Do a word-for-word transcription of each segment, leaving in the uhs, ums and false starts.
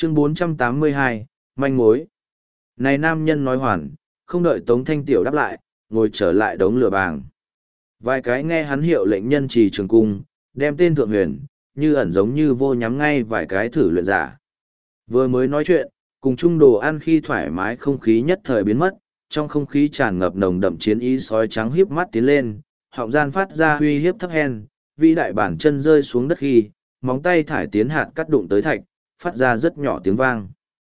Chương bốn trăm tám mươi hai, manh mối. Này nam nhân nói hoàn, không đợi Tống Thanh Tiểu đáp lại, ngồi trở lại đống lửa bàng. Vài cái nghe hắn hiệu lệnh nhân trì trường cung, đem tên thượng huyền, như ẩn giống như vô nhắm ngay vài cái thử luyện giả. Vừa mới nói chuyện, cùng chung đồ ăn khi thoải mái không khí nhất thời biến mất, trong không khí tràn ngập nồng đậm chiến ý sói trắng hiếp mắt tiến lên, họng gian phát ra huy hiếp thấp hen, vĩ đại bản chân rơi xuống đất khi, móng tay thải tiến hạt cắt đụng tới thạch, phát ra rất nhỏ tiếng vang.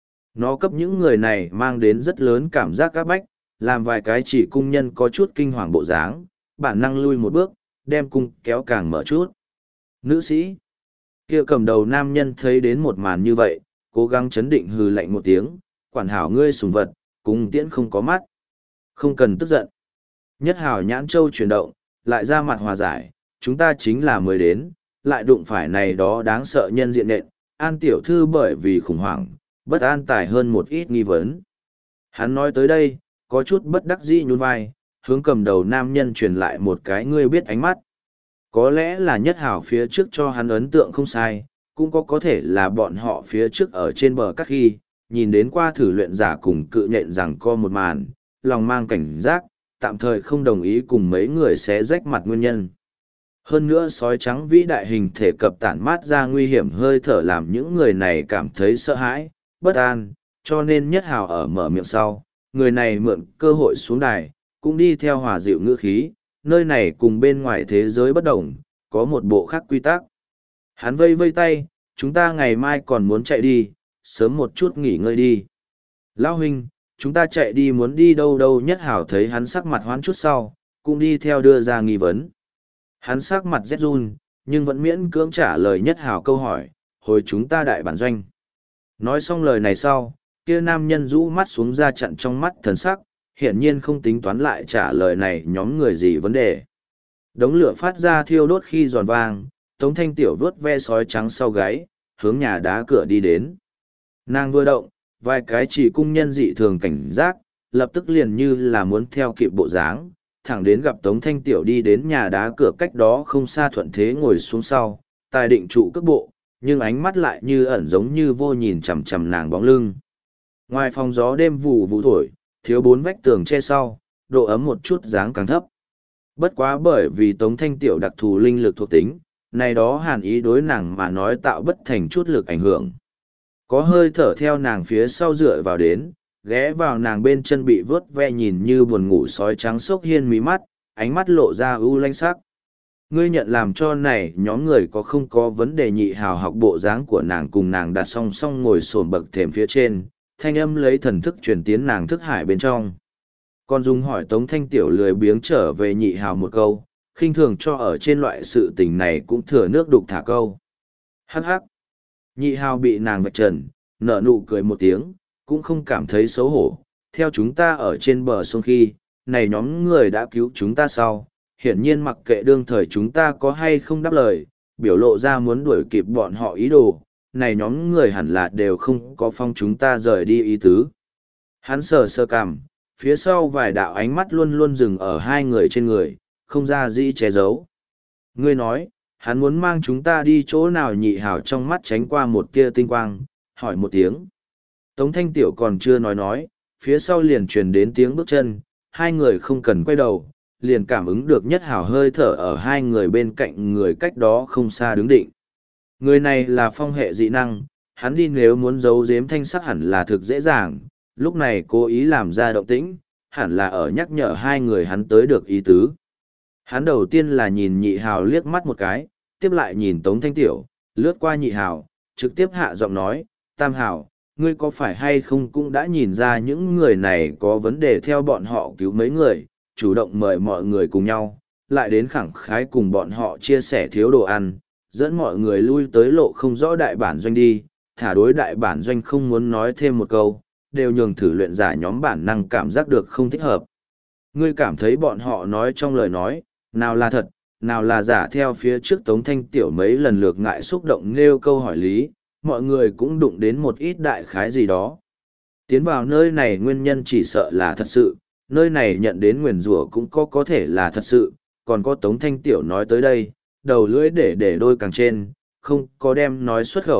Nó cấp những người này mang đến rất lớn cảm giác áp bách, làm vài cái chỉ cung nhân có chút kinh hoàng bộ dáng, bản năng lui một bước, đem cung kéo càng mở chút. Nữ sĩ kia cầm đầu nam nhân thấy đến một màn như vậy, cố gắng chấn định hừ lạnh một tiếng, quản hảo ngươi sùng vật, cung tiễn không có mắt. Không cần tức giận. Nhất hảo nhãn châu chuyển động, lại ra mặt hòa giải, chúng ta chính là mới đến, lại đụng phải này đó đáng sợ nhân diện nện, an tiểu thư bởi vì khủng hoảng, bất an tài hơn một ít nghi vấn. Hắn nói tới đây, có chút bất đắc dĩ nhún vai, hướng cầm đầu nam nhân truyền lại một cái ngươi biết ánh mắt. Có lẽ là nhất hảo phía trước cho hắn ấn tượng không sai, cũng có có thể là bọn họ phía trước ở trên bờ các khi, nhìn đến qua thử luyện giả cùng cự nhện rằng co một màn, lòng mang cảnh giác, tạm thời không đồng ý cùng mấy người xé rách mặt nguyên nhân. Hơn nữa sói trắng vĩ đại hình thể cập tản mát ra nguy hiểm hơi thở làm những người này cảm thấy sợ hãi, bất an, cho nên nhất hào ở mở miệng sau, người này mượn cơ hội xuống đài, cũng đi theo hòa dịu ngữ khí, nơi này cùng bên ngoài thế giới bất đồng, có một bộ khác quy tắc. Hắn vây vây tay, chúng ta ngày mai còn muốn chạy đi, sớm một chút nghỉ ngơi đi. Lão huynh, chúng ta chạy đi muốn đi đâu đâu nhất hảo thấy hắn sắc mặt hoán chút sau, cũng đi theo đưa ra nghi vấn. Hắn sắc mặt rét run, nhưng vẫn miễn cưỡng trả lời nhất hảo câu hỏi, hồi chúng ta đại bản doanh. Nói xong lời này sau, kia nam nhân rũ mắt xuống ra chặn trong mắt thần sắc, hiển nhiên không tính toán lại trả lời này nhóm người gì vấn đề. Đống lửa phát ra thiêu đốt khi giòn vang, Tống Thanh Tiểu vớt ve sói trắng sau gáy, hướng nhà đá cửa đi đến. Nàng vừa động, vài cái chỉ cung nhân dị thường cảnh giác, lập tức liền như là muốn theo kịp bộ dáng, thẳng đến gặp Tống Thanh Tiểu đi đến nhà đá cửa cách đó không xa thuận thế ngồi xuống sau, tài định trụ cước bộ, nhưng ánh mắt lại như ẩn giống như vô nhìn chằm chằm nàng bóng lưng. Ngoài phòng gió đêm vụ vụ thổi, thiếu bốn vách tường che sau, độ ấm một chút dáng càng thấp. Bất quá bởi vì Tống Thanh Tiểu đặc thù linh lực thuộc tính, này đó hàn ý đối nàng mà nói tạo bất thành chút lực ảnh hưởng. Có hơi thở theo nàng phía sau dựa vào đến, ghé vào nàng bên chân bị vớt ve nhìn như buồn ngủ sói trắng sốc hiên mí mắt, ánh mắt lộ ra ưu lanh sắc. Ngươi nhận làm cho này nhóm người có không có vấn đề nhị hào học bộ dáng của nàng cùng nàng đặt song song ngồi sồn bậc thềm phía trên, thanh âm lấy thần thức truyền tiến nàng thức hải bên trong. Còn dùng hỏi Tống Thanh Tiểu lười biếng trở về nhị hào một câu, khinh thường cho ở trên loại sự tình này cũng thừa nước đục thả câu. Hắc hắc. Nhị hào bị nàng vạch trần, nở nụ cười một tiếng, cũng không cảm thấy xấu hổ. Theo chúng ta ở trên bờ sông khi, này nhóm người đã cứu chúng ta sau, hiển nhiên mặc kệ đương thời chúng ta có hay không đáp lời, biểu lộ ra muốn đuổi kịp bọn họ ý đồ, này nhóm người hẳn là đều không có phong chúng ta rời đi ý tứ. Hắn sờ sơ cằm, phía sau vài đạo ánh mắt luôn luôn dừng ở hai người trên người, không ra gì che giấu. Ngươi nói, hắn muốn mang chúng ta đi chỗ nào nhị hảo trong mắt tránh qua một tia tinh quang, hỏi một tiếng. Tống Thanh Tiểu còn chưa nói nói, phía sau liền truyền đến tiếng bước chân, hai người không cần quay đầu, liền cảm ứng được nhất hảo hơi thở ở hai người bên cạnh người cách đó không xa đứng định. Người này là phong hệ dị năng, hắn đi nếu muốn giấu giếm thanh sắc hẳn là thực dễ dàng, lúc này cố ý làm ra động tĩnh, hẳn là ở nhắc nhở hai người hắn tới được ý tứ. Hắn đầu tiên là nhìn nhị hào liếc mắt một cái, tiếp lại nhìn Tống Thanh Tiểu, lướt qua nhị hào, trực tiếp hạ giọng nói, tam hào, ngươi có phải hay không cũng đã nhìn ra những người này có vấn đề theo bọn họ cứu mấy người, chủ động mời mọi người cùng nhau, lại đến khẳng khái cùng bọn họ chia sẻ thiếu đồ ăn, dẫn mọi người lui tới lộ không rõ đại bản doanh đi, thả đối đại bản doanh không muốn nói thêm một câu, đều nhường thử luyện giả nhóm bản năng cảm giác được không thích hợp. Ngươi cảm thấy bọn họ nói trong lời nói, nào là thật, nào là giả theo phía trước Tống Thanh Tiểu mấy lần lược ngại xúc động nêu câu hỏi lý, mọi người cũng đụng đến một ít đại khái gì đó. Tiến vào nơi này nguyên nhân chỉ sợ là thật sự, nơi này nhận đến nguyền rủa cũng có có thể là thật sự, còn có Tống Thanh Tiểu nói tới đây, đầu lưỡi để để đôi càng trên, không có đem nói xuất khẩu,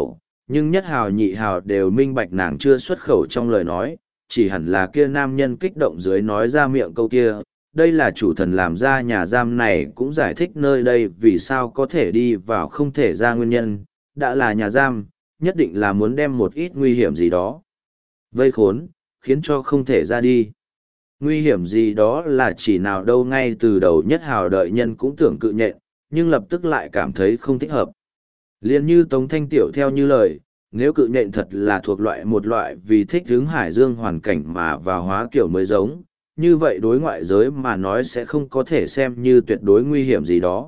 nhưng nhất hào nhị hào đều minh bạch nàng chưa xuất khẩu trong lời nói, chỉ hẳn là kia nam nhân kích động dưới nói ra miệng câu kia. Đây là chủ thần làm ra nhà giam này cũng giải thích nơi đây vì sao có thể đi vào không thể ra nguyên nhân, đã là nhà giam, nhất định là muốn đem một ít nguy hiểm gì đó. Vây khốn, khiến cho không thể ra đi. Nguy hiểm gì đó là chỉ nào đâu ngay từ đầu nhất hào đợi nhân cũng tưởng cự nhện, nhưng lập tức lại cảm thấy không thích hợp. Liên như Tống Thanh Tiểu theo như lời, nếu cự nhện thật là thuộc loại một loại vì thích hướng hải dương hoàn cảnh mà vào hóa kiểu mới giống, như vậy đối ngoại giới mà nói sẽ không có thể xem như tuyệt đối nguy hiểm gì đó.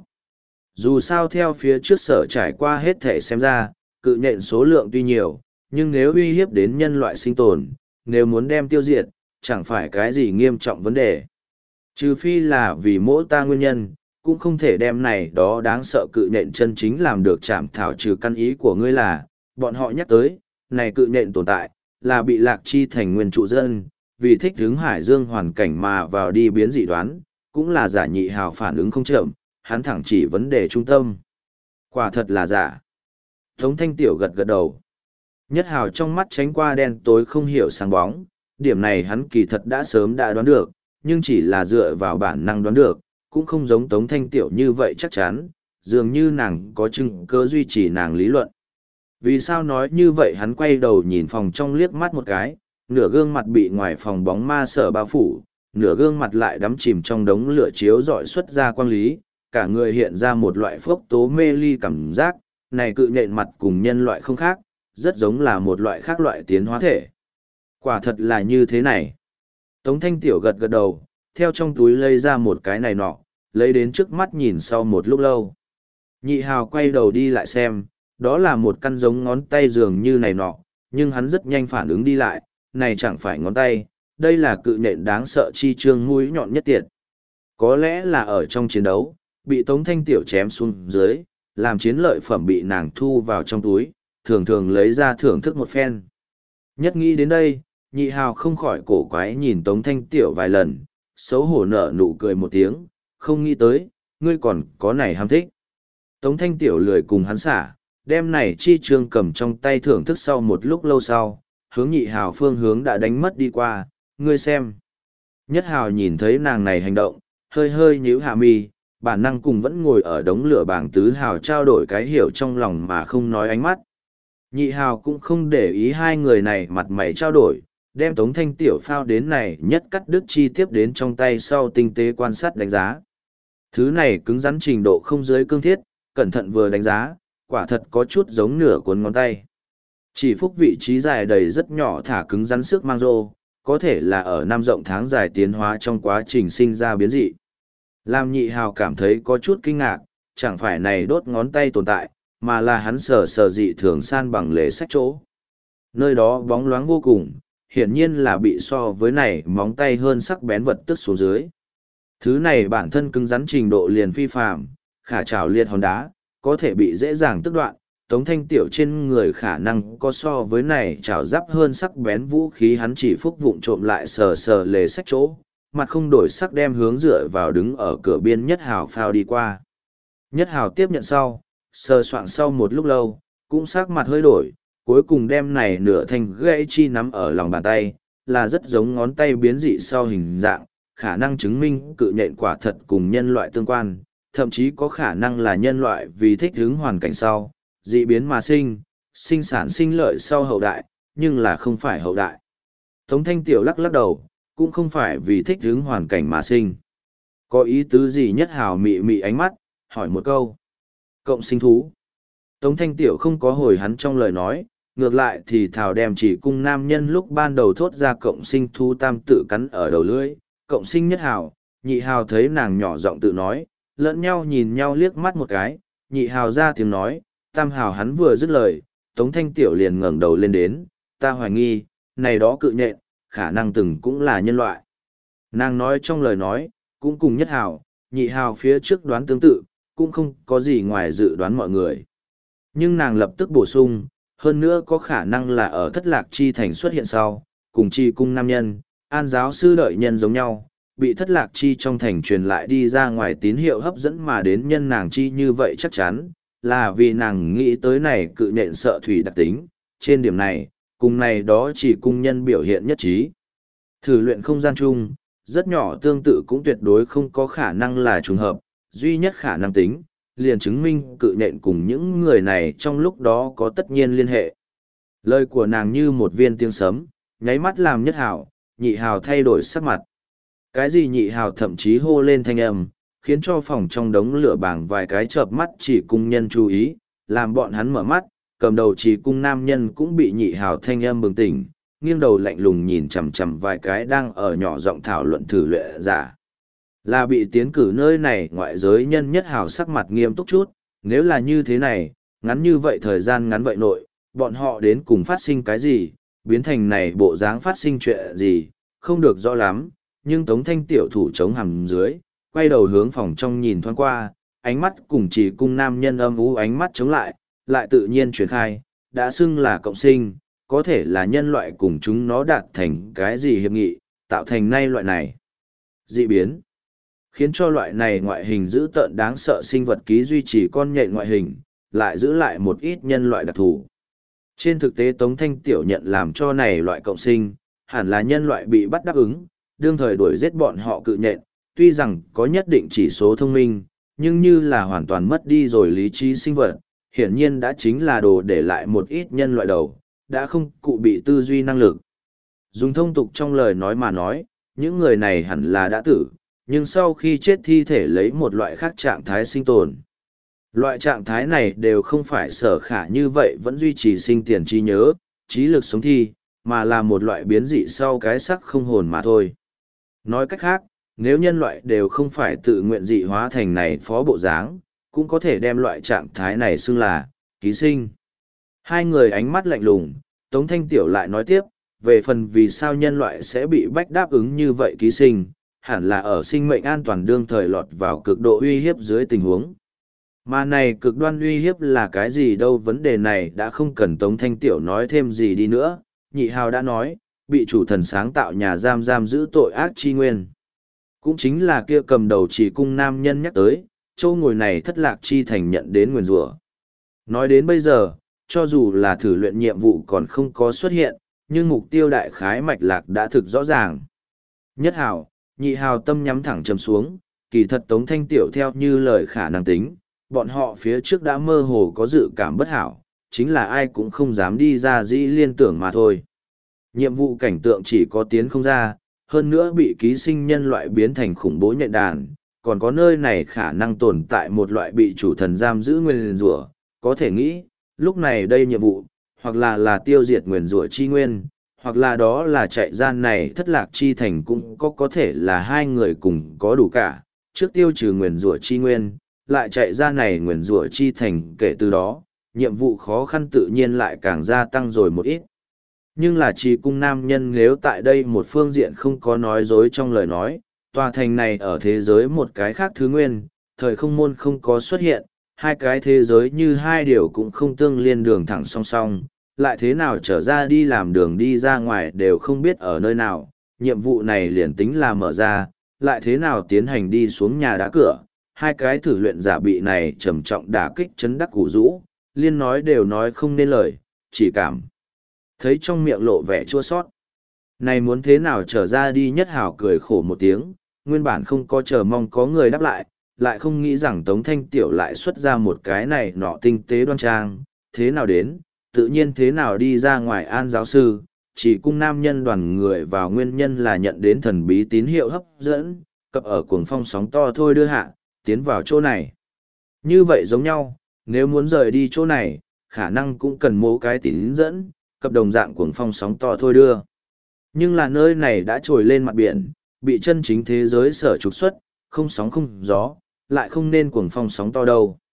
Dù sao theo phía trước sở trải qua hết thể xem ra, cự nhện số lượng tuy nhiều, nhưng nếu uy hiếp đến nhân loại sinh tồn, nếu muốn đem tiêu diệt, chẳng phải cái gì nghiêm trọng vấn đề. Trừ phi là vì mỗi ta nguyên nhân, cũng không thể đem này đó đáng sợ cự nhện chân chính làm được chạm thảo trừ căn ý của ngươi là, bọn họ nhắc tới, này cự nhện tồn tại, là bị lạc chi thành nguyên trụ dân, vì thích hướng hải dương hoàn cảnh mà vào đi biến dị đoán, cũng là giả nhị hào phản ứng không chậm, hắn thẳng chỉ vấn đề trung tâm. Quả thật là giả. Tống Thanh Tiểu gật gật đầu. Nhất hào trong mắt tránh qua đen tối không hiểu sáng bóng, điểm này hắn kỳ thật đã sớm đã đoán được, nhưng chỉ là dựa vào bản năng đoán được, cũng không giống Tống Thanh Tiểu như vậy chắc chắn, dường như nàng có chứng cơ duy trì nàng lý luận. Vì sao nói như vậy hắn quay đầu nhìn phòng trong liếc mắt một cái, nửa gương mặt bị ngoài phòng bóng ma sở bao phủ, nửa gương mặt lại đắm chìm trong đống lửa chiếu rọi xuất ra quang lý, cả người hiện ra một loại phốc tố mê ly cảm giác, này cự nhện mặt cùng nhân loại không khác, rất giống là một loại khác loại tiến hóa thể. Quả thật là như thế này. Tống Thanh Tiểu gật gật đầu, theo trong túi lấy ra một cái này nọ, lấy đến trước mắt nhìn sau một lúc lâu. Nhị hào quay đầu đi lại xem, đó là một căn giống ngón tay dường như này nọ, nhưng hắn rất nhanh phản ứng đi lại, này chẳng phải ngón tay, đây là cự nhện đáng sợ chi trương mũi nhọn nhất tiệt. Có lẽ là ở trong chiến đấu, bị Tống Thanh Tiểu chém xuống dưới, làm chiến lợi phẩm bị nàng thu vào trong túi, thường thường lấy ra thưởng thức một phen. Nhất nghĩ đến đây, nhị hào không khỏi cổ quái nhìn Tống Thanh Tiểu vài lần, xấu hổ nở nụ cười một tiếng, không nghĩ tới, ngươi còn có này ham thích. Tống Thanh Tiểu lười cùng hắn xả, đem này chi trương cầm trong tay thưởng thức sau một lúc lâu sau, hướng nhị hào phương hướng đã đánh mất đi qua, ngươi xem. Nhất hào nhìn thấy nàng này hành động, hơi hơi nhíu hạ mi, bản năng cùng vẫn ngồi ở đống lửa bảng tứ hào trao đổi cái hiểu trong lòng mà không nói ánh mắt. Nhị hào cũng không để ý hai người này mặt mày trao đổi, đem Tống Thanh Tiểu phao đến này nhất cắt đứt chi tiếp đến trong tay sau tinh tế quan sát đánh giá. Thứ này cứng rắn trình độ không dưới cương thiết, cẩn thận vừa đánh giá, quả thật có chút giống nửa cuốn ngón tay. Chỉ phúc vị trí dài đầy rất nhỏ thả cứng rắn sức mang rô, có thể là ở năm rộng tháng dài tiến hóa trong quá trình sinh ra biến dị. Làm nhị hào cảm thấy có chút kinh ngạc, chẳng phải này đốt ngón tay tồn tại, mà là hắn sờ sờ dị thường san bằng lề sách chỗ. Nơi đó bóng loáng vô cùng, hiển nhiên là bị so với này móng tay hơn sắc bén vật tức xuống dưới. Thứ này bản thân cứng rắn trình độ liền phi phàm, khả trảo liệt hòn đá, có thể bị dễ dàng tức đoạn. Tống Thanh Tiểu trên người khả năng có so với này trảo giáp hơn sắc bén vũ khí, hắn chỉ phúc vụng trộm lại sờ sờ lề sách chỗ, mặt không đổi sắc đem hướng dựa vào đứng ở cửa biên Nhất Hào phao đi qua. Nhất Hào tiếp nhận sau, sờ soạn sau một lúc lâu, cũng sắc mặt hơi đổi, cuối cùng đem này nửa thanh gãy chi nắm ở lòng bàn tay, là rất giống ngón tay biến dị sau hình dạng, khả năng chứng minh cự nhện quả thật cùng nhân loại tương quan, thậm chí có khả năng là nhân loại vì thích ứng hoàn cảnh sau, dị biến mà sinh, sinh sản sinh lợi sau hậu đại, nhưng là không phải hậu đại. Tống Thanh Tiểu lắc lắc đầu, cũng không phải vì thích ứng hoàn cảnh mà sinh. Có ý tứ gì? Nhất Hào mị mị ánh mắt, hỏi một câu. Cộng sinh thú. Tống Thanh Tiểu không có hồi hắn trong lời nói, ngược lại thì thảo đem chỉ cung nam nhân lúc ban đầu thốt ra cộng sinh thú tam tự cắn ở đầu lưỡi. Cộng sinh Nhất Hào, nhị hào thấy nàng nhỏ giọng tự nói, lẫn nhau nhìn nhau liếc mắt một cái, nhị hào ra tiếng nói, tam hào hắn vừa dứt lời, Tống Thanh Tiểu liền ngẩng đầu lên đến, ta hoài nghi, này đó cự nhện, khả năng từng cũng là nhân loại. Nàng nói trong lời nói, cũng cùng Nhất Hào, nhị hào phía trước đoán tương tự, cũng không có gì ngoài dự đoán mọi người. Nhưng nàng lập tức bổ sung, hơn nữa có khả năng là ở thất lạc chi thành xuất hiện sau, cùng chi cung nam nhân, an giáo sư đợi nhân giống nhau, bị thất lạc chi trong thành truyền lại đi ra ngoài tín hiệu hấp dẫn mà đến nhân nàng chi như vậy chắc chắn, là vì nàng nghĩ tới này cự nện sợ thủy đặc tính, trên điểm này, cùng này đó chỉ cung nhân biểu hiện nhất trí. Thử luyện không gian chung, rất nhỏ tương tự cũng tuyệt đối không có khả năng là trùng hợp, duy nhất khả năng tính, liền chứng minh cự nện cùng những người này trong lúc đó có tất nhiên liên hệ. Lời của nàng như một viên tiếng sấm, nháy mắt làm nhất hào, nhị hào thay đổi sắc mặt. Cái gì nhị hào thậm chí hô lên thanh âm, khiến cho phòng trong đống lửa bảng vài cái chợp mắt chỉ cung nhân chú ý, làm bọn hắn mở mắt, cầm đầu chỉ cung nam nhân cũng bị nhị hào thanh âm bừng tỉnh, nghiêng đầu lạnh lùng nhìn chằm chằm vài cái đang ở nhỏ giọng thảo luận thử luyện giả. Là bị tiến cử nơi này ngoại giới nhân nhất hào sắc mặt nghiêm túc chút, nếu là như thế này, ngắn như vậy thời gian ngắn vậy nội, bọn họ đến cùng phát sinh cái gì, biến thành này bộ dáng phát sinh chuyện gì, không được rõ lắm, nhưng Tống Thanh tiểu thủ chống hầm dưới, quay đầu hướng phòng trong nhìn thoáng qua, ánh mắt cùng chỉ cung nam nhân âm u ánh mắt chống lại, lại tự nhiên truyền khai, đã xưng là cộng sinh, có thể là nhân loại cùng chúng nó đạt thành cái gì hiệp nghị, tạo thành nay loại này. Dị biến, khiến cho loại này ngoại hình dữ tợn đáng sợ sinh vật ký duy trì con nhện ngoại hình, lại giữ lại một ít nhân loại đặc thù. Trên thực tế Tống Thanh tiểu nhận làm cho này loại cộng sinh, hẳn là nhân loại bị bắt đáp ứng, đương thời đuổi giết bọn họ cự nhện, tuy rằng có nhất định chỉ số thông minh, nhưng như là hoàn toàn mất đi rồi lý trí sinh vật, hiển nhiên đã chính là đồ để lại một ít nhân loại đầu, đã không cụ bị tư duy năng lực. Dùng thông tục trong lời nói mà nói, những người này hẳn là đã tử, nhưng sau khi chết thi thể lấy một loại khác trạng thái sinh tồn. Loại trạng thái này đều không phải sở khả như vậy vẫn duy trì sinh tiền trí nhớ, trí lực sống thi, mà là một loại biến dị sau cái sắc không hồn mà thôi. Nói cách khác, nếu nhân loại đều không phải tự nguyện dị hóa thành này phó bộ dáng, cũng có thể đem loại trạng thái này xưng là ký sinh. Hai người ánh mắt lạnh lùng, Tống Thanh Tiểu lại nói tiếp, về phần vì sao nhân loại sẽ bị bách đáp ứng như vậy ký sinh, hẳn là ở sinh mệnh an toàn đương thời lọt vào cực độ uy hiếp dưới tình huống. Mà này cực đoan uy hiếp là cái gì đâu, vấn đề này đã không cần Tống Thanh Tiểu nói thêm gì đi nữa, nhị hào đã nói, bị chủ thần sáng tạo nhà giam giam giữ tội ác chi nguyên. Cũng chính là kia cầm đầu chỉ cung nam nhân nhắc tới, châu ngồi này thất lạc chi thành nhận đến nguyền rủa. Nói đến bây giờ, cho dù là thử luyện nhiệm vụ còn không có xuất hiện, nhưng mục tiêu đại khái mạch lạc đã thực rõ ràng. Nhất hào, nhị hào tâm nhắm thẳng chầm xuống, kỳ thật Tống Thanh Tiểu theo như lời khả năng tính, bọn họ phía trước đã mơ hồ có dự cảm bất hảo, chính là ai cũng không dám đi ra dĩ liên tưởng mà thôi. Nhiệm vụ cảnh tượng chỉ có tiến không ra, hơn nữa bị ký sinh nhân loại biến thành khủng bố nhện đàn, còn có nơi này khả năng tồn tại một loại bị chủ thần giam giữ nguyên rủa, có thể nghĩ, lúc này đây nhiệm vụ, hoặc là là tiêu diệt nguyên rủa chi nguyên, hoặc là đó là chạy gian này thất lạc chi thành cũng có có thể là hai người cùng có đủ cả, trước tiêu trừ nguyên rủa chi nguyên, lại chạy ra này nguyên rủa chi thành kể từ đó, nhiệm vụ khó khăn tự nhiên lại càng gia tăng rồi một ít. Nhưng là chỉ cung nam nhân nếu tại đây một phương diện không có nói dối trong lời nói, tòa thành này ở thế giới một cái khác thứ nguyên, thời không môn không có xuất hiện, hai cái thế giới như hai điều cũng không tương liên đường thẳng song song, lại thế nào trở ra đi làm đường đi ra ngoài đều không biết ở nơi nào, nhiệm vụ này liền tính là mở ra, lại thế nào tiến hành đi xuống nhà đá cửa, hai cái thử luyện giả bị này trầm trọng đả kích chấn đắc củ rũ, liên nói đều nói không nên lời, chỉ cảm thấy trong miệng lộ vẻ chua sót. Này muốn thế nào trở ra đi, nhất hào cười khổ một tiếng, nguyên bản không có chờ mong có người đáp lại, lại không nghĩ rằng Tống Thanh Tiểu lại xuất ra một cái này nọ tinh tế đoan trang, thế nào đến, tự nhiên thế nào đi ra ngoài an giáo sư, chỉ cung nam nhân đoàn người vào nguyên nhân là nhận đến thần bí tín hiệu hấp dẫn, cập ở cuồng phong sóng to thôi đưa hạ, tiến vào chỗ này. Như vậy giống nhau, nếu muốn rời đi chỗ này, khả năng cũng cần mố cái tín dẫn, cập đồng dạng cuồng phong sóng to thôi đưa. Nhưng là nơi này đã trồi lên mặt biển, bị chân chính thế giới sở trục xuất, không sóng không gió, lại không nên cuồng phong sóng to đâu.